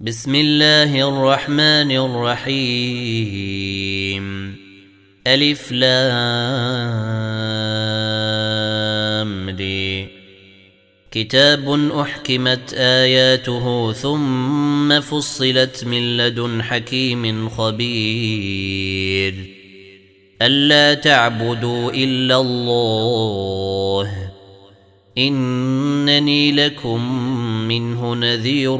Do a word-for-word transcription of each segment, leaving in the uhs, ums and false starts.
بسم الله الرحمن الرحيم. ألف لام دي. كتاب أحكمت آياته ثم فصلت من لدن حكيم خبير. ألا تعبدوا إلا الله إنني لكم منه نذير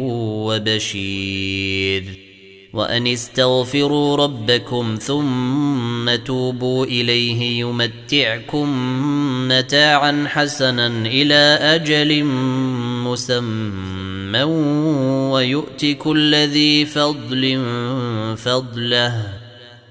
وبشير. وأن استغفروا ربكم ثم توبوا إليه يمتعكم متاعا حسنا إلى أجل مسمى ويؤت كل ذي فضل فضله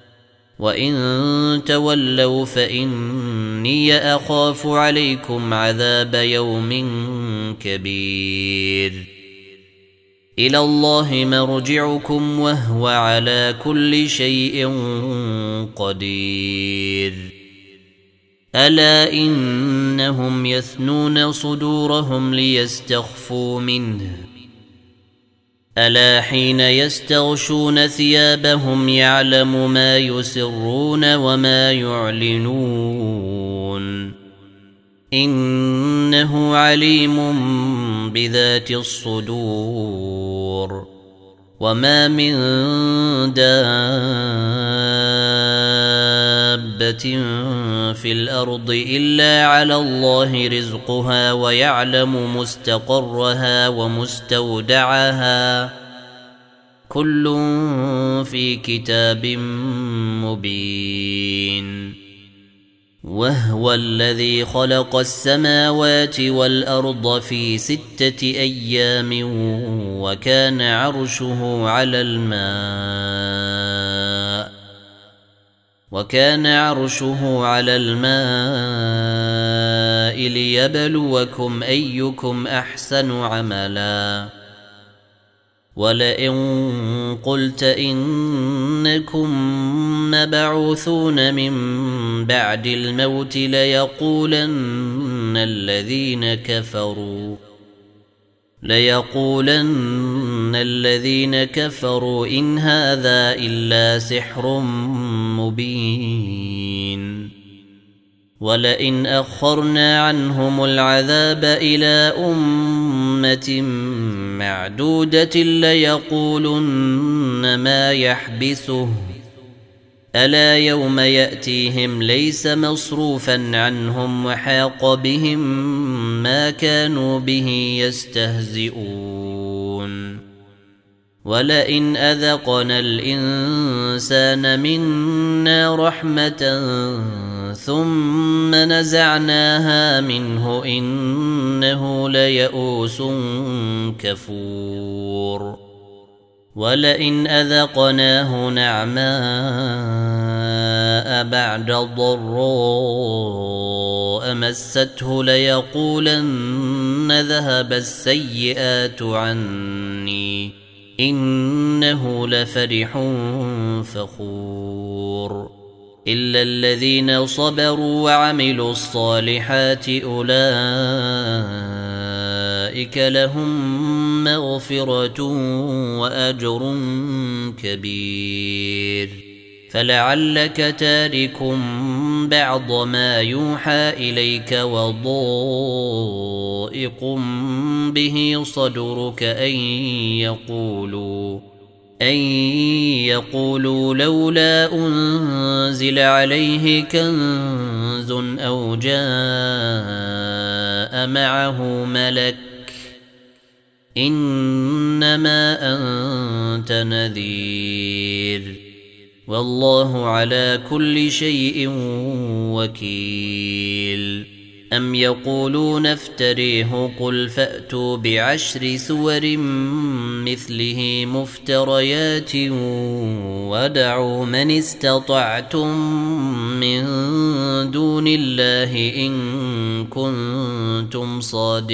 وإن تولوا فإني أخاف عليكم عذاب يوم كبير. إلى الله مرجعكم وهو على كل شيء قدير. ألا إنهم يثنون صدورهم ليستخفوا منه ألا حين يستغشون ثيابهم يعلم ما يسرون وما يعلنون إنه عليم بذات الصدور. وما من دابة في الأرض إلا على الله رزقها ويعلم مستقرها ومستودعها كل في كتاب مبين. وهو الذي خلق السماوات والأرض في ستة أيام وكان عرشه على الماء وكان عرشه على الماء ليبلوكم أيكم أحسن عملا. ولئن قلت إنكم مبعوثون من بعد الموت ليقولن الذين كفروا ليقولن الذين كفروا إن هذا إلا سحر مبين. ولئن أخرنا عنهم العذاب إلى أمة معدودة ليقولن ما يحبسه ألا يوم يأتيهم ليس مصروفا عنهم وحاق بهم ما كانوا به يستهزئون. ولئن أذقنا الإنسان منا رحمة ثم نزعناها منه إنه ليئوس كفور. ولئن أذقناه نعماء بعد ضراء مسته ليقولن ذهب السيئات عني إنه لفرح فخور. إلا الذين صبروا وعملوا الصالحات أولئك لهم مغفرة وأجر كبير. فلعلك تارك بعض ما يوحى إليك وضائق به صدرك أن يقولوا أن يقولوا لولا أنزل عليه كنز أو جاء معه ملك إنما أنت نذير والله على كل شيء وكيل. أم يقولون افتريه قل فأتوا بعشر سور مثله مفتريات ودعوا من استطعتم من دون الله إن كنتم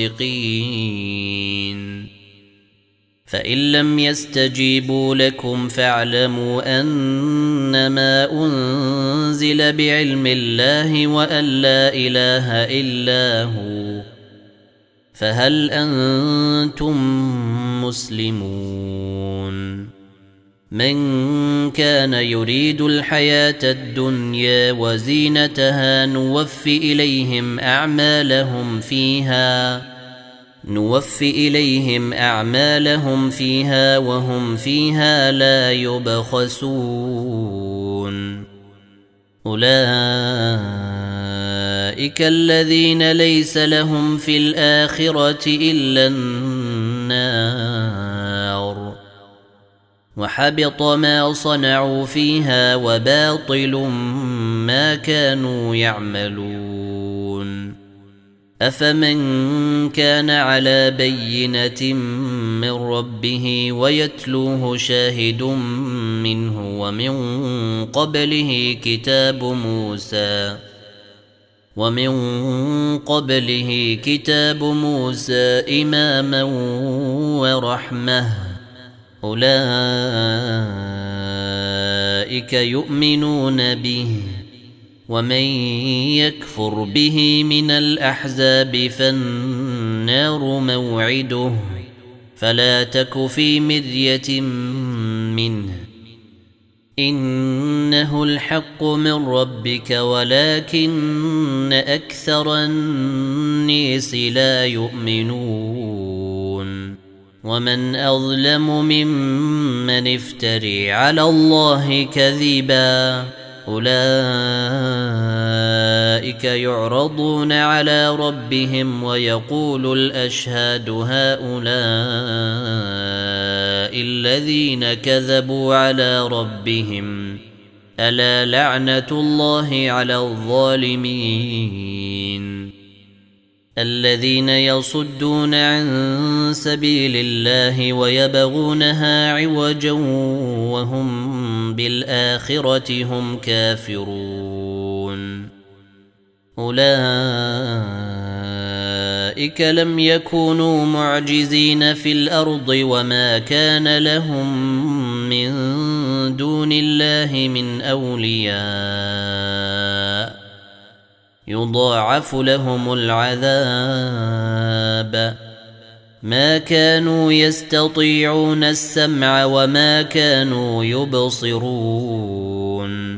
صادقين. فإن لم يستجيبوا لكم فاعلموا أنما أنزل بعلم الله وأن لا إله إلا هو فهل أنتم مسلمون من كان يريد الحياة الدنيا وزينتها نوف إليهم أعمالهم فيها نوف إليهم أعمالهم فيها وهم فيها لا يبخسون أولئك الذين ليس لهم في الآخرة إلا النار وحبط ما صنعوا فيها وباطل ما كانوا يعملون أفمن كان على بينة من ربه ويتلوه شاهد منه ومن قبله كتاب موسى ومن قبله كتاب موسى إماما ورحمة أولئك يؤمنون به ومن يكفر به من الأحزاب فالنار موعده فلا تك في مرية منه إنه الحق من ربك ولكن أكثر الناس لا يؤمنون ومن أظلم ممن افتري على الله كذبا أولئك يعرضون على ربهم ويقول الأشهاد هؤلاء الذين كذبوا على ربهم ألا لعنة الله على الظالمين الذين يصدون عن سبيل الله ويبغونها عوجا وهم بالآخرة هم كافرون أولئك لم يكونوا معجزين في الأرض وما كان لهم من دون الله من أولياء يضاعف لهم العذاب ما كانوا يستطيعون السمع وما كانوا يبصرون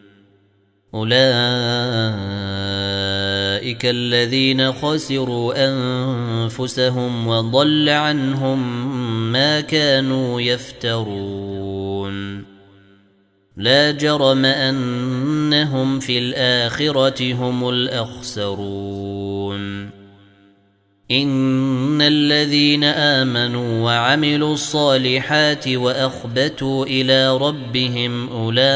أولئك الذين خسروا أنفسهم وضل عنهم ما كانوا يفترون لا جرم أنهم في الآخرة هم الأخسرون إن الذين آمنوا وعملوا الصالحات وأخبتوا إلى ربهم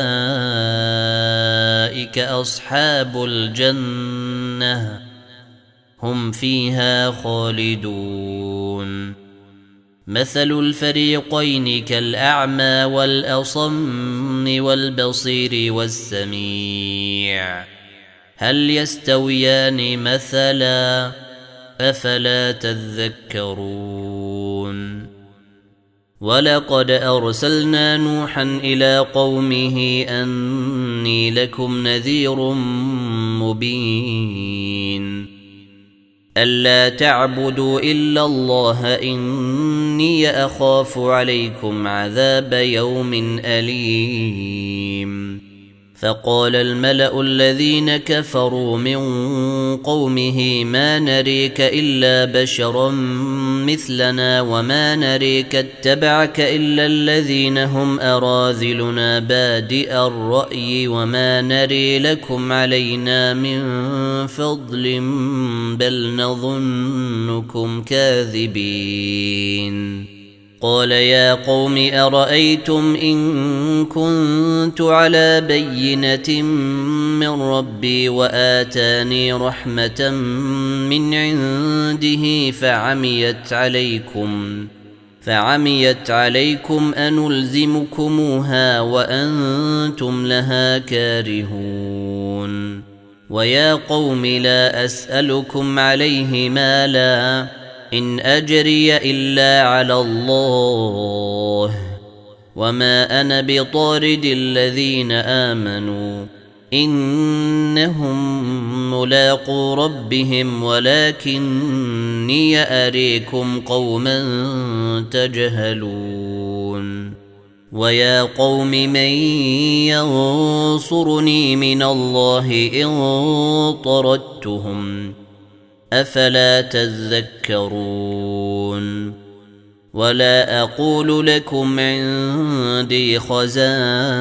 أولئك أصحاب الجنة هم فيها خالدون مثل الفريقين كالأعمى والأصم والبصير والسميع هل يستويان مثلا أفلا تذكرون ولقد أرسلنا نوحا إلى قومه أني لكم نذير مبين ألا تعبدوا إلا الله إني أخاف عليكم عذاب يوم أليم فقال الملأ الذين كفروا من قومه ما نريك إلا بشرا مثلنا وما نريك اتبعك إلا الذين هم أراذلنا بادئ الرأي وما نري لكم علينا من فضل بل نظنكم كاذبين قال يا قوم أرأيتم إن كنت على بينة من ربي وآتاني رحمة من عنده فعميت عليكم فعميت عليكم أنلزمكموها وأنتم لها كارهون ويا قوم لا أسألكم عليه مالا إن أجري إلا على الله وما أنا بطارد الذين آمنوا إنهم ملاقو ربهم ولكني أريكم قوما تجهلون ويا قوم من ينصرني من الله إن طردتهم أفلا تذكرون ولا أقول لكم عندي خزائن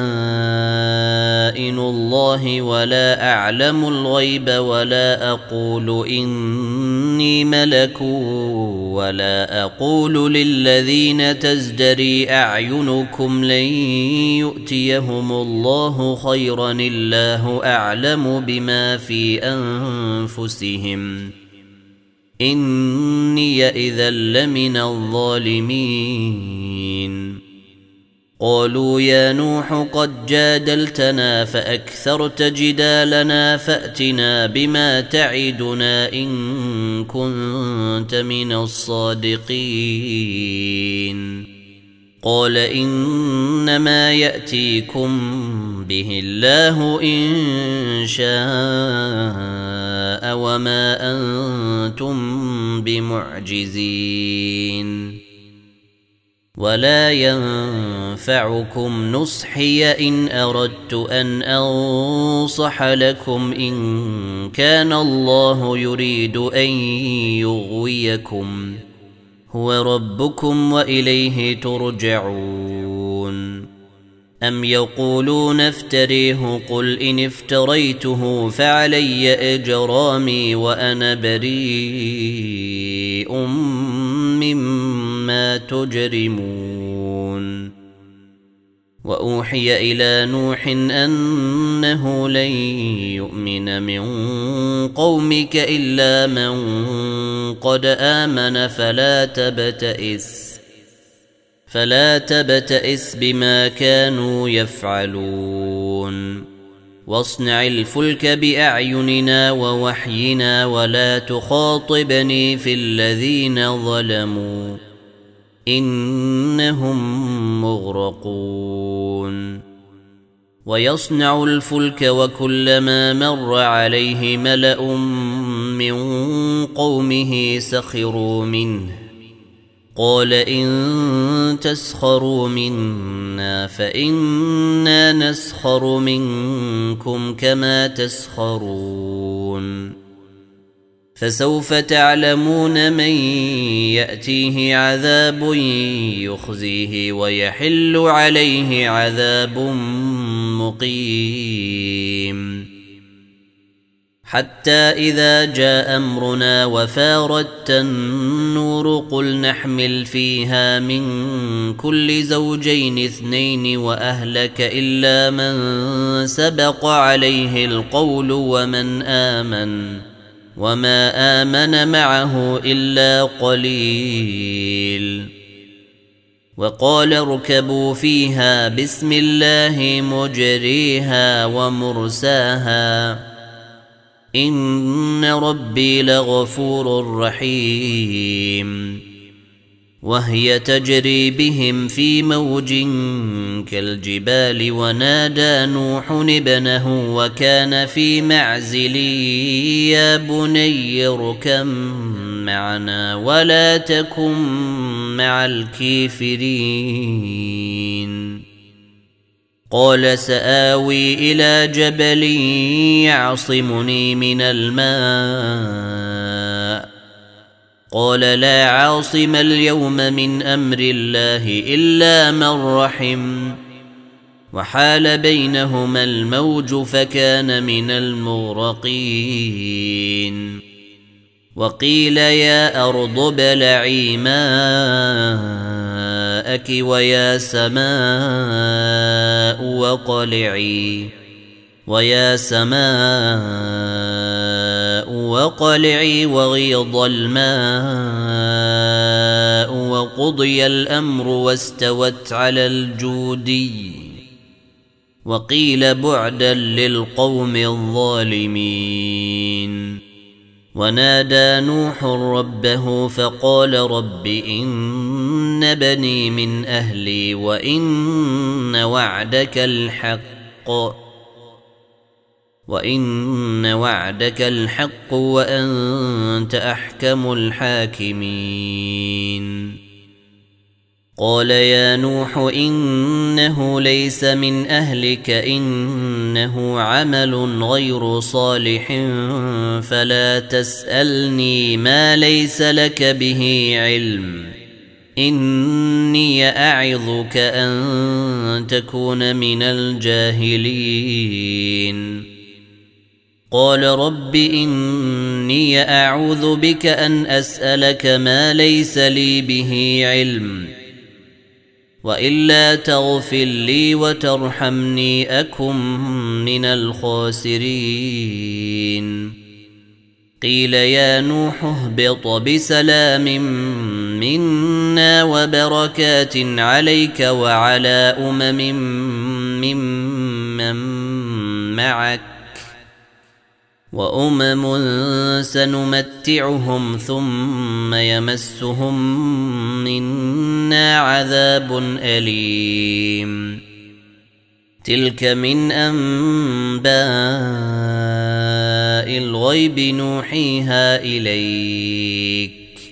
الله ولا أعلم الغيب ولا أقول إني ملك ولا أقول للذين تزدري أعينكم لن يؤتيهم الله خيرا الله أعلم بما في أنفسهم إني إذا لمن الظالمين قالوا يا نوح قد جادلتنا فأكثرت جدالنا فأتنا بما تعدنا إن كنت من الصادقين قال إنما يأتيكم به الله إن شاء وما أنتم بمعجزين ولا ينفعكم نصحي إن أردت أن أنصح لكم إن كان الله يريد أن يغويكم هو ربكم وإليه ترجعون أم يقولون افتريه قل إن افتريته فعلي إجرامي وأنا بريء مما تجرمون وأوحي إلى نوح أنه لن يؤمن من قومك إلا من قد آمن فلا تبتئس فلا تبتئس بما كانوا يفعلون واصنع الفلك بأعيننا ووحينا ولا تخاطبني في الذين ظلموا إنهم مغرقون ويصنع الفلك وكلما مر عليه ملأ من قومه سخروا منه قال إن تسخروا منا فإنا نسخر منكم كما تسخرون فسوف تعلمون من يأتيه عذاب يخزيه ويحل عليه عذاب مقيم حتى إذا جاء أمرنا وفارت النور قل نحمل فيها من كل زوجين اثنين وأهلك إلا من سبق عليه القول ومن آمن وما آمن معه إلا قليل وقال اركبوا فيها بسم الله مجريها ومرساها إن ربي لغفور رحيم وهي تجري بهم في موج كالجبال ونادى نوح ابنه وكان في معزل يا بني اركب معنا ولا تكن مع الكافرين قال سآوي إلى جبل يعصمني من الماء قال لا عاصم اليوم من أمر الله إلا من رحم وحال بينهما الموج فكان من المغرقين وقيل يا أرض ابلعي ماءك ويا سماء وقلعي ويا سماء وقلعي وغيض الماء وقضي الأمر واستوت على الجودي وقيل بعدا للقوم الظالمين ونادى نوح ربه فقال رب إن بني من أهلي وإن وعدك الحق وإن وعدك الحق وأنت أحكم الحاكمين قال يا نوح إنه ليس من أهلك إنه عمل غير صالح فلا تسألني ما ليس لك به علم إني أعظك أن تكون من الجاهلين قال رب إني أعوذ بك أن أسألك ما ليس لي به علم وإلا تغفر لي وترحمني أكن من الخاسرين قيل يا نوح اهبط بسلام منا وبركات عليك وعلى أمم ممن معك وأمم سنمتعهم ثم يمسهم منا عذاب أليم تلك من أنباء الغيب نوحيها إليك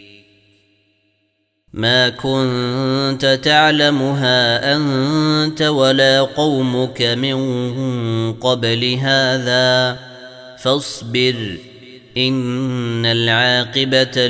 ما كنت تعلمها أنت ولا قومك من قبل هذا فاصبر إن العاقبة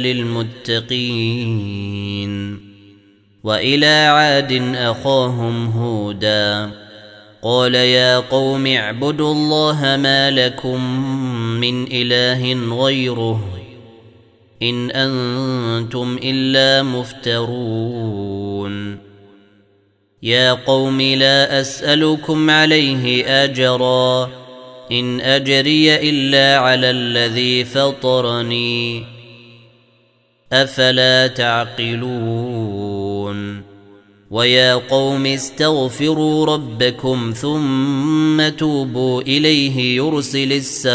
للمتقين وإلى عاد أخاهم هودا قال يا قوم اعبدوا الله ما لكم من إله غيره إن أنتم إلا مفترون يا قوم لا أسألكم عليه أجرا إن أجري إلا على الذي فطرني أفلا تعقلون ويا قوم استغفروا ربكم ثم توبوا إليه يرسل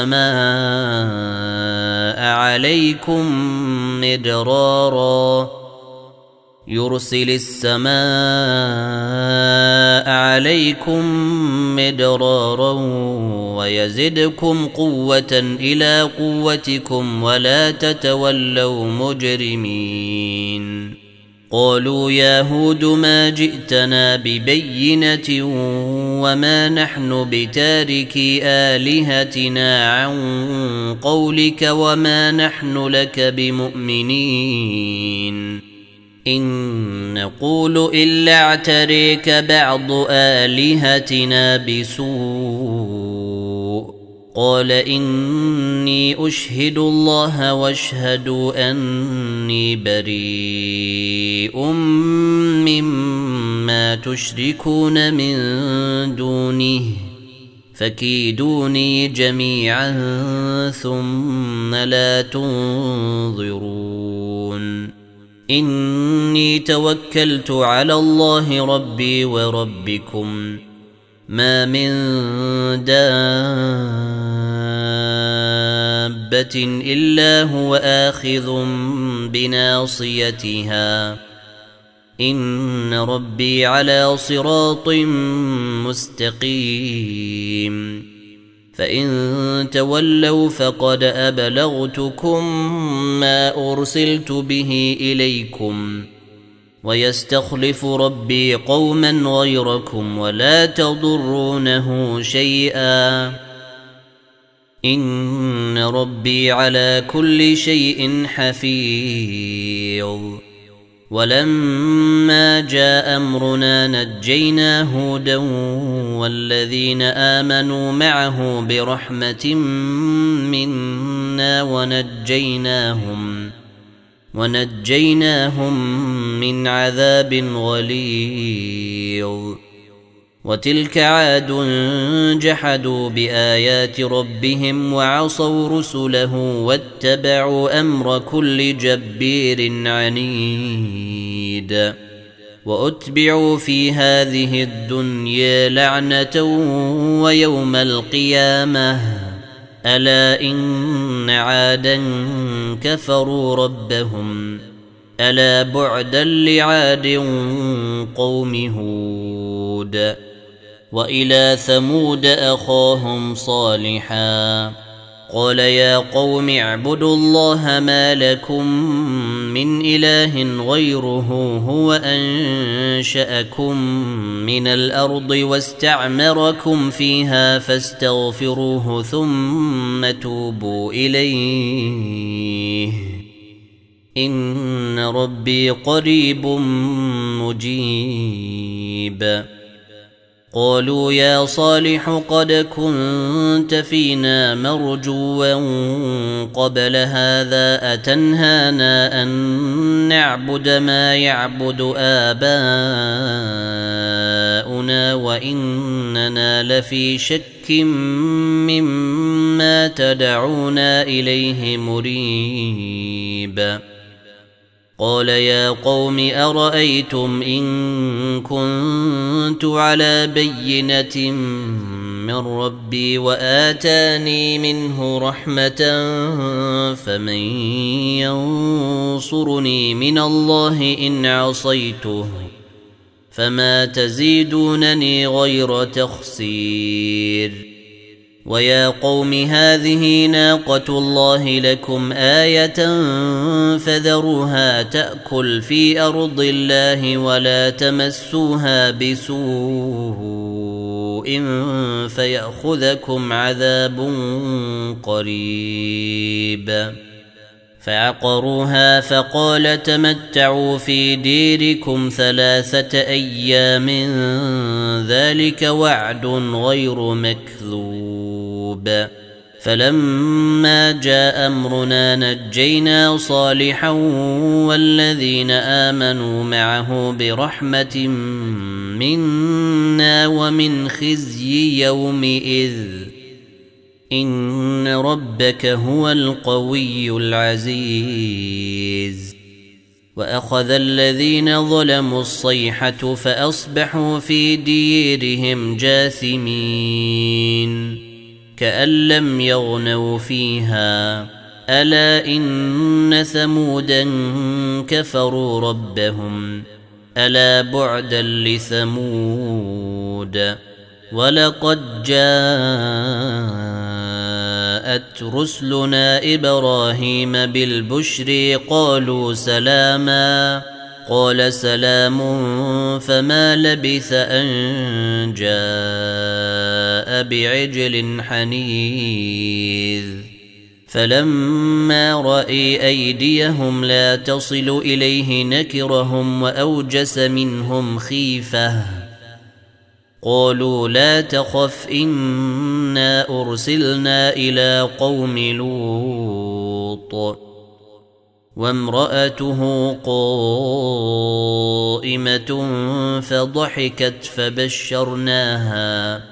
السماء عليكم مدرارا يرسل السماء عليكم مدرارا ويزدكم قوة إلى قوتكم ولا تتولوا مجرمين قالوا يا هود ما جئتنا ببينة وما نحن بتاركي آلهتنا عن قولك وما نحن لك بمؤمنين إن نقول إلا اعتريك بعض آلهتنا بسوء قال إني أشهد الله واشهدوا أني بريء مما تشركون من دونه فكيدوني جميعا ثم لا تنظرون إني توكلت على الله ربي وربكم ما من دابة إلا هو آخذ بناصيتها إن ربي على صراط مستقيم فإن تولوا فقد أبلغتكم ما أرسلت به إليكم ويستخلف ربي قوما غيركم ولا تضرونه شيئا إن ربي على كل شيء حفيظ ولما جاء أمرنا نجينا هودا والذين آمنوا معه برحمة منا ونجيناهم ونجيناهم من عذاب غليظ وتلك عاد جحدوا بآيات ربهم وعصوا رسله واتبعوا أمر كل جبير عنيد وأتبعوا في هذه الدنيا لعنة ويوم القيامة ألا إن عادا كفروا ربهم ألا بعدا لعاد قوم هود وإلى ثمود أخاهم صالحا قال يا قوم اعبدوا الله ما لكم من إله غيره هو أنشأكم من الأرض واستعمركم فيها فاستغفروه ثم توبوا إليه إن ربي قريب مجيب. قالوا يا صالح قد كنت فينا مرجوا قبل هذا أتنهانا أن نعبد ما يعبد آباؤنا وإننا لفي شك مما تدعونا إليه مريب. قال يا قوم أرأيتم إن كنت على بينة من ربي وآتاني منه رحمة فمن ينصرني من الله إن عصيته فما تزيدونني غير تخسير. ويا قوم هذه ناقة الله لكم آية فذروها تأكل في أرض الله ولا تمسوها بسوء فيأخذكم عذاب قريب. فعقروها فقال تمتعوا في ديركم ثلاثة أيام ذلك وعد غير مكذوب. فلما جاء أمرنا نجينا صالحا والذين آمنوا معه برحمة منا ومن خزي يومئذ إن ربك هو القوي العزيز. وأخذ الذين ظلموا الصيحة فأصبحوا في ديرهم جاثمين كأن لم يغنوا فيها ألا إن ثمودا كفروا ربهم ألا بعدا لثمود. ولقد جاءت رسلنا إبراهيم بالبشر قالوا سلاما قال سلام فما لبث أن جاء بعجل حنيذ. فلما رأي أيديهم لا تصل إليه نكرهم وأوجس منهم خيفة قالوا لا تخف إنا أرسلنا إلى قوم لوط وامرأته قائمة فضحكت فبشرناها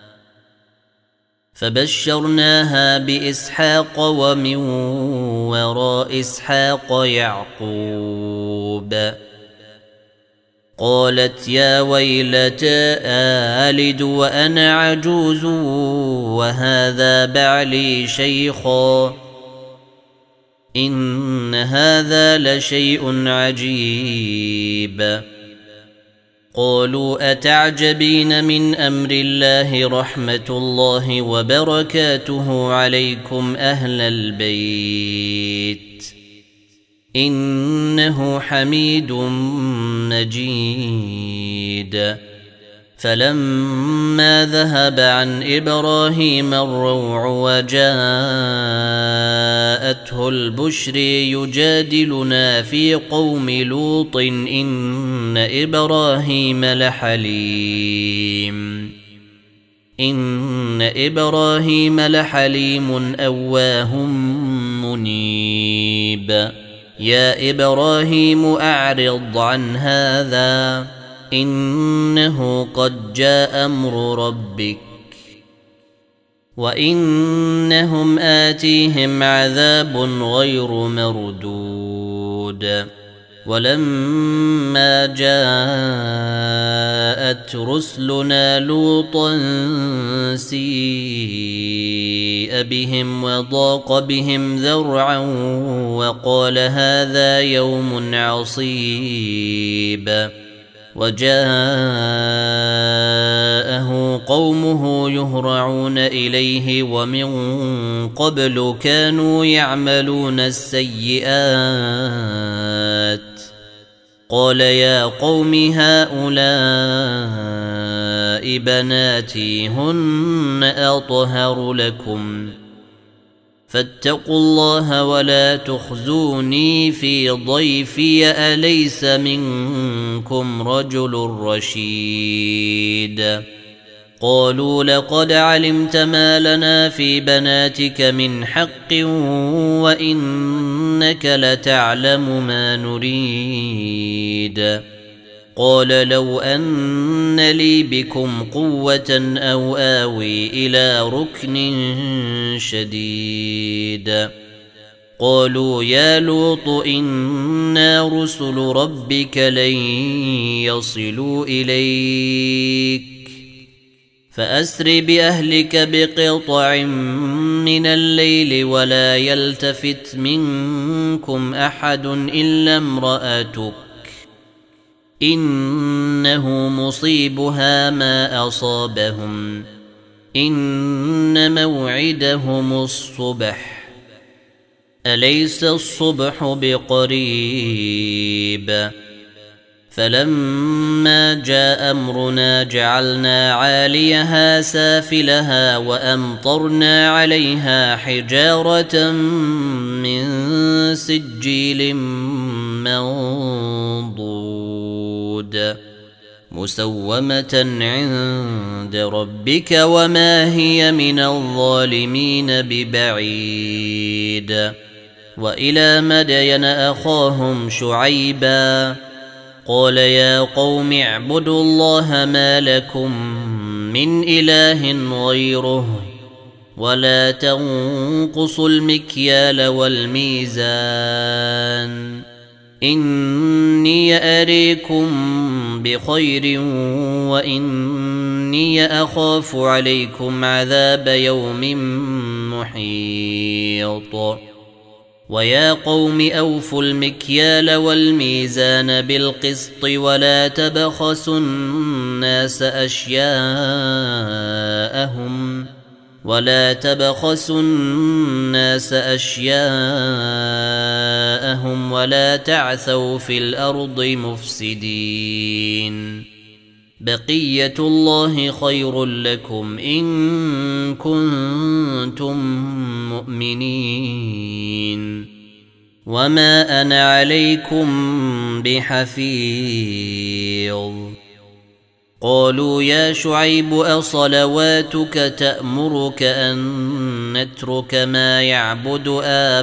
فبشرناها بإسحاق ومن وراء إسحاق يعقوب. قالت يا ويلتى آلد وأنا عجوز وهذا بعلي شيخا إن هذا لشيء عجيب. قالوا أتعجبين من أمر الله رحمة الله وبركاته عليكم أهل البيت إنه حميد مجيد. فلما ذهب عن إبراهيم الروع وجاءته البشر يجادلنا في قوم لوط إن إبراهيم لحليم إن إبراهيم لحليم أواه منيب. يا إبراهيم أعرض عن هذا إنه قد جاء أمر ربك وإنهم آتيهم عذاب غير مردود. ولما جاءت رسلنا لوطا سيء بهم وضاق بهم ذرعا وقال هذا يوم عصيب. وجاء جاءه قومه يهرعون إليه ومن قبل كانوا يعملون السيئات قال يا قوم هؤلاء بناتي هن أطهر لكم فاتقوا الله ولا تخزوني في ضيفي أليس منكم رجل رشيد قالوا لقد علمت ما لنا في بناتك من حق وإنك لتعلم ما نريد قال لو أن لي بكم قوة أو آوي إلى ركن شديد قالوا يا لوط إنا رسل ربك لن يصلوا إليك فأسر بأهلك بقطع من الليل ولا يلتفت منكم أحد إلا امرأتك إنه مصيبها ما أصابهم إن موعدهم الصبح أليس الصبح بقريب فلما جاء أمرنا جعلنا عاليها سافلها وأمطرنا عليها حجارة من سجيل منضود مسومة عند ربك وما هي من الظالمين ببعيد وإلى مدين أخاهم شعيبا قال يا قوم اعبدوا الله ما لكم من إله غيره ولا تنقصوا المكيال والميزان إني أريكم بخير وإني أخاف عليكم عذاب يوم محيط ويا قوم أوفوا المكيال والميزان بالقسط ولا تبخسوا الناس أشياءهم ولا تبخسوا الناس أشياءهم ولا تعثوا في الأرض مفسدين بقية الله خير لكم إن كنتم مؤمنين وما أنا عليكم بحفيظ قالوا يا شعيب أصلواتك تأمرك أن نترك ما يعبد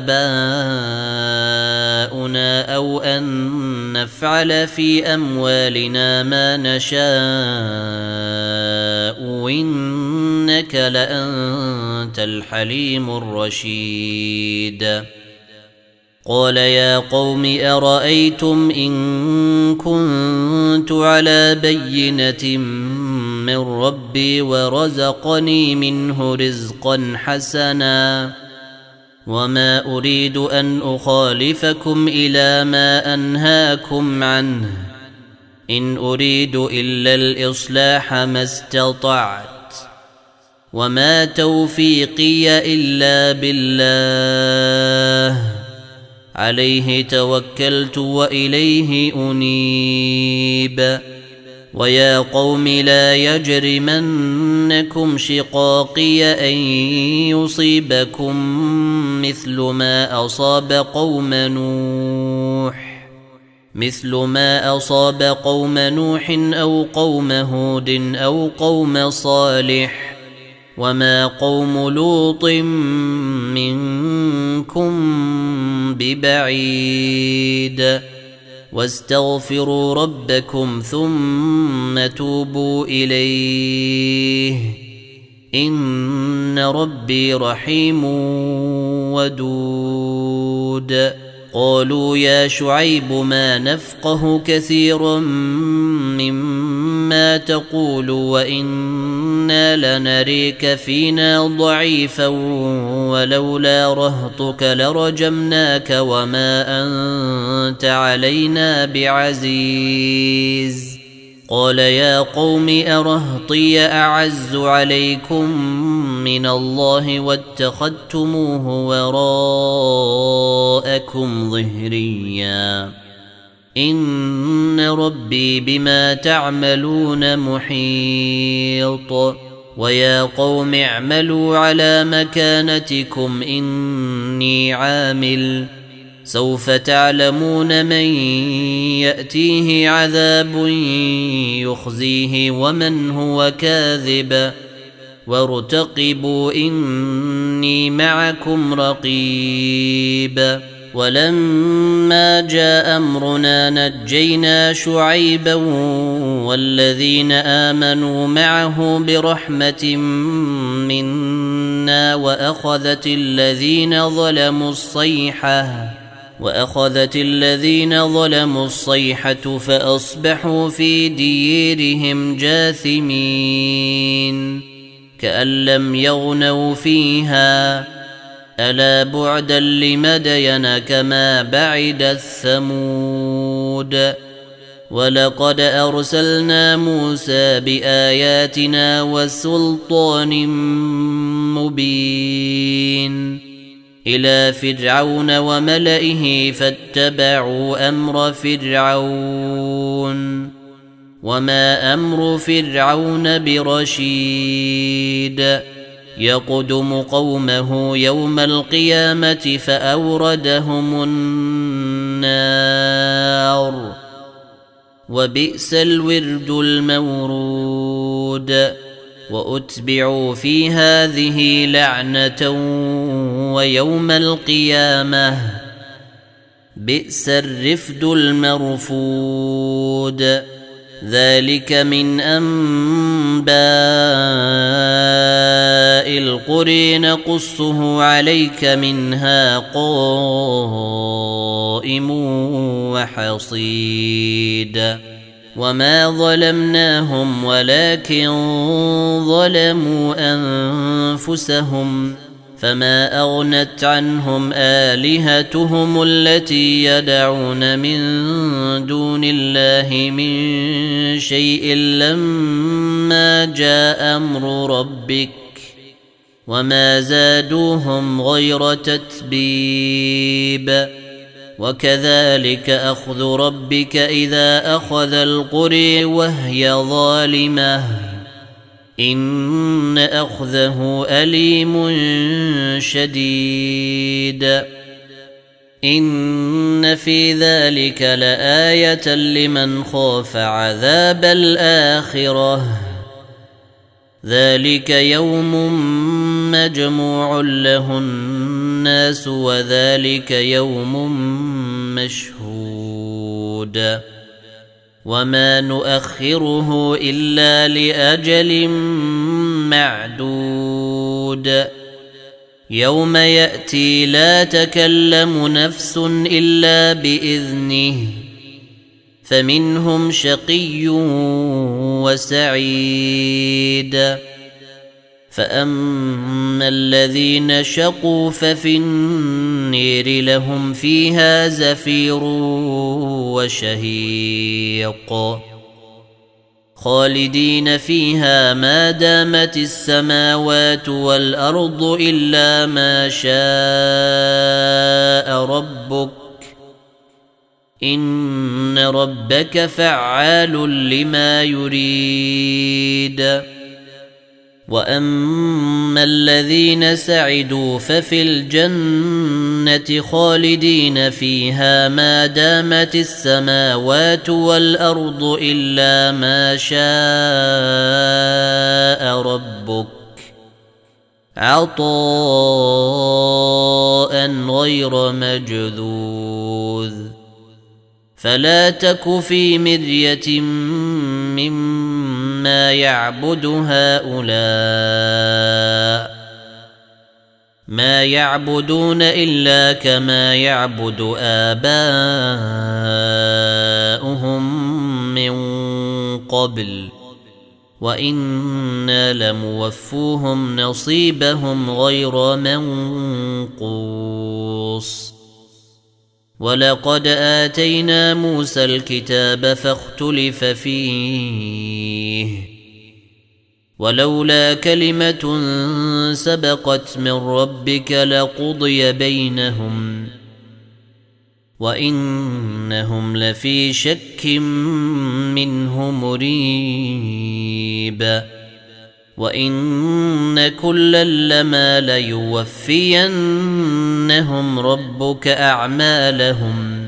آباؤنا أو أن نفعل في أموالنا ما نشاء إنك لأنت الحليم الرشيد قال يا قوم أرأيتم إن كنت على بينة من ربي ورزقني منه رزقا حسنا وما أريد أن أخالفكم إلى ما أنهاكم عنه إن أريد إلا الإصلاح ما استطعت وما توفيقي إلا بالله عليه توكلت وإليه أنيب ويا قوم لا يجرمنكم شقاقي أن يصيبكم مثل ما أصاب قوم نوح مثل ما أصاب قوم نوح أو قوم هود أو قوم صالح وما قوم لوط منكم ببعيد واستغفروا ربكم ثم توبوا إليه إن ربي رحيم ودود قالوا يا شعيب ما نفقه كثيرا مما تقول وإنا لنريك فينا ضعيفا ولولا رهطك لرجمناك وما أنت علينا بعزيز قال يا قوم أرهطي أعز عليكم من الله واتخذتموه وراءكم ظهريا إن ربي بما تعملون محيط ويا قوم اعملوا على مكانتكم إني عامل سوف تعلمون من يأتيه عذاب يخزيه ومن هو كاذب وارتقبوا إني معكم رقيب ولما جاء أمرنا نجينا شعيبا والذين آمنوا معه برحمة منا وأخذت الذين ظلموا الصيحة وأخذت الذين ظلموا الصيحة فأصبحوا في ديرهم جاثمين كأن لم يغنوا فيها ألا بعدا لمدين كما بعد الثمود ولقد أرسلنا موسى بآياتنا وسلطان مبين إلى فرعون وملئه فاتبعوا أمر فرعون وما أمر فرعون برشيد يقدم قومه يوم القيامة فأوردهم النار وبئس الورد المورود وأتبعوا في هذه لعنة ويوم القيامة بئس الرفد المرفود ذلك من أنباء القرى نقصه عليك منها قائم وحصيد وما ظلمناهم ولكن ظلموا أنفسهم فما أغنت عنهم آلهتهم التي يدعون من دون الله من شيء لما جاء أمر ربك وما زادوهم غير تتبيب وكذلك أخذ ربك إذا أخذ القرى وهي ظالمة إن أخذه أليم شديد إن في ذلك لآية لمن خاف عذاب الآخرة ذلك يوم مجموع له الناس وذلك يوم مشهود وما نؤخره إلا لأجل معدود يوم يأتي لا تكلم نفس إلا بإذنه فمنهم شقي وسعيد فأما الذين شقوا ففي النير لهم فيها زفير وشهيق خالدين فيها ما دامت السماوات والأرض إلا ما شاء ربك إن ربك فعال لما يريد وأما الذين سعدوا ففي الجنة خالدين فيها ما دامت السماوات والأرض إلا ما شاء ربك عطاء غير مجذوذ فلا تك في مرية مما يعبد هؤلاء ما يعبدون إلا كما يعبد آباؤهم من قبل وإنا لموفوهم نصيبهم غير منقوص ولقد آتينا موسى الكتاب فاختلف فيه ولولا كلمة سبقت من ربك لقضي بينهم وإنهم لفي شك منه مريب وإن كلا لما ليوفينهم ربك أعمالهم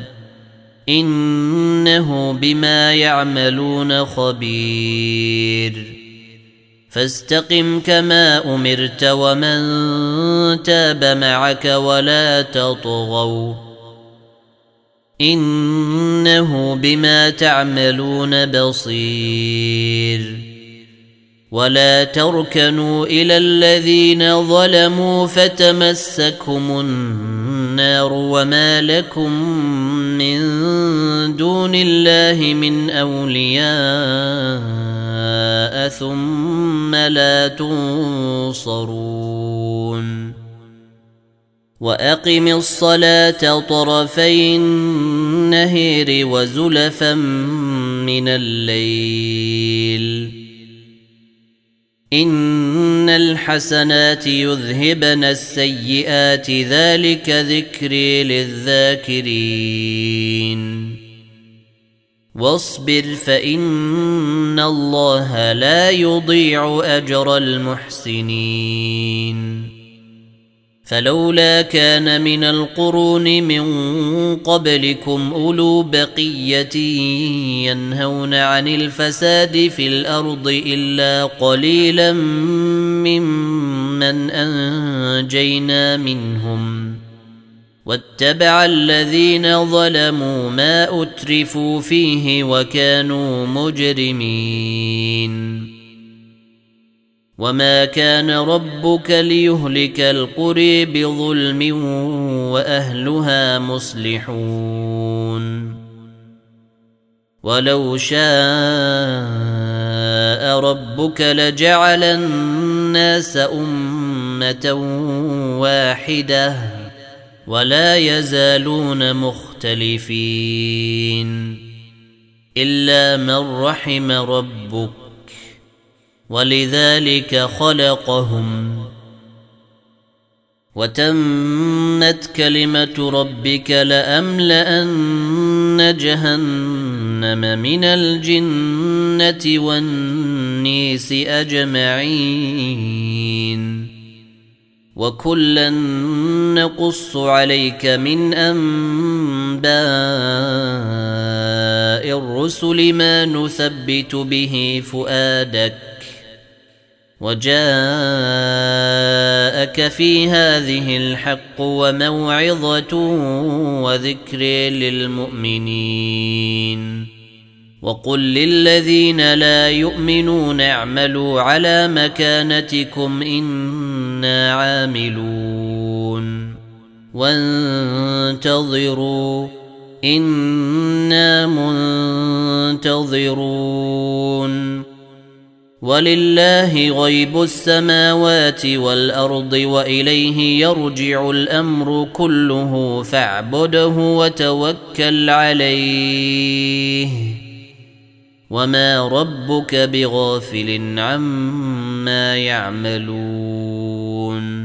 إنه بما يعملون خبير فاستقم كما أمرت ومن تاب معك ولا تطغوا إنه بما تعملون بصير ولا تركنوا إلى الذين ظلموا فتمسكهم النار وما لكم من دون الله من أولياء ثم لا تنصرون وأقم الصلاة طرفي النهر وزلفا من الليل إن الحسنات يذهبن السيئات ذلك ذكري للذاكرين واصبر فإن الله لا يضيع أجر المحسنين فلولا كان من القرون من قبلكم أولو بقية ينهون عن الفساد في الأرض إلا قليلا ممن أنجينا منهم واتبع الذين ظلموا ما أترفوا فيه وكانوا مجرمين وما كان ربك ليهلك القرى بظلم وأهلها مصلحون ولو شاء ربك لجعل الناس أمة واحدة ولا يزالون مختلفين إلا من رحم ربك ولذلك خلقهم وتمت كلمة ربك لأملأن جهنم من الجنة والنيس أجمعين وكلا نقص عليك من أنباء الرسل ما نثبت به فؤادك وجاءك في هذه الحق وموعظة وذكر للمؤمنين وقل للذين لا يؤمنون اعملوا على مكانتكم إنا عاملون وانتظروا إنا منتظرون ولله غيب السماوات والأرض وإليه يرجع الأمر كله فاعبده وتوكل عليه وما ربك بغافل عما يعملون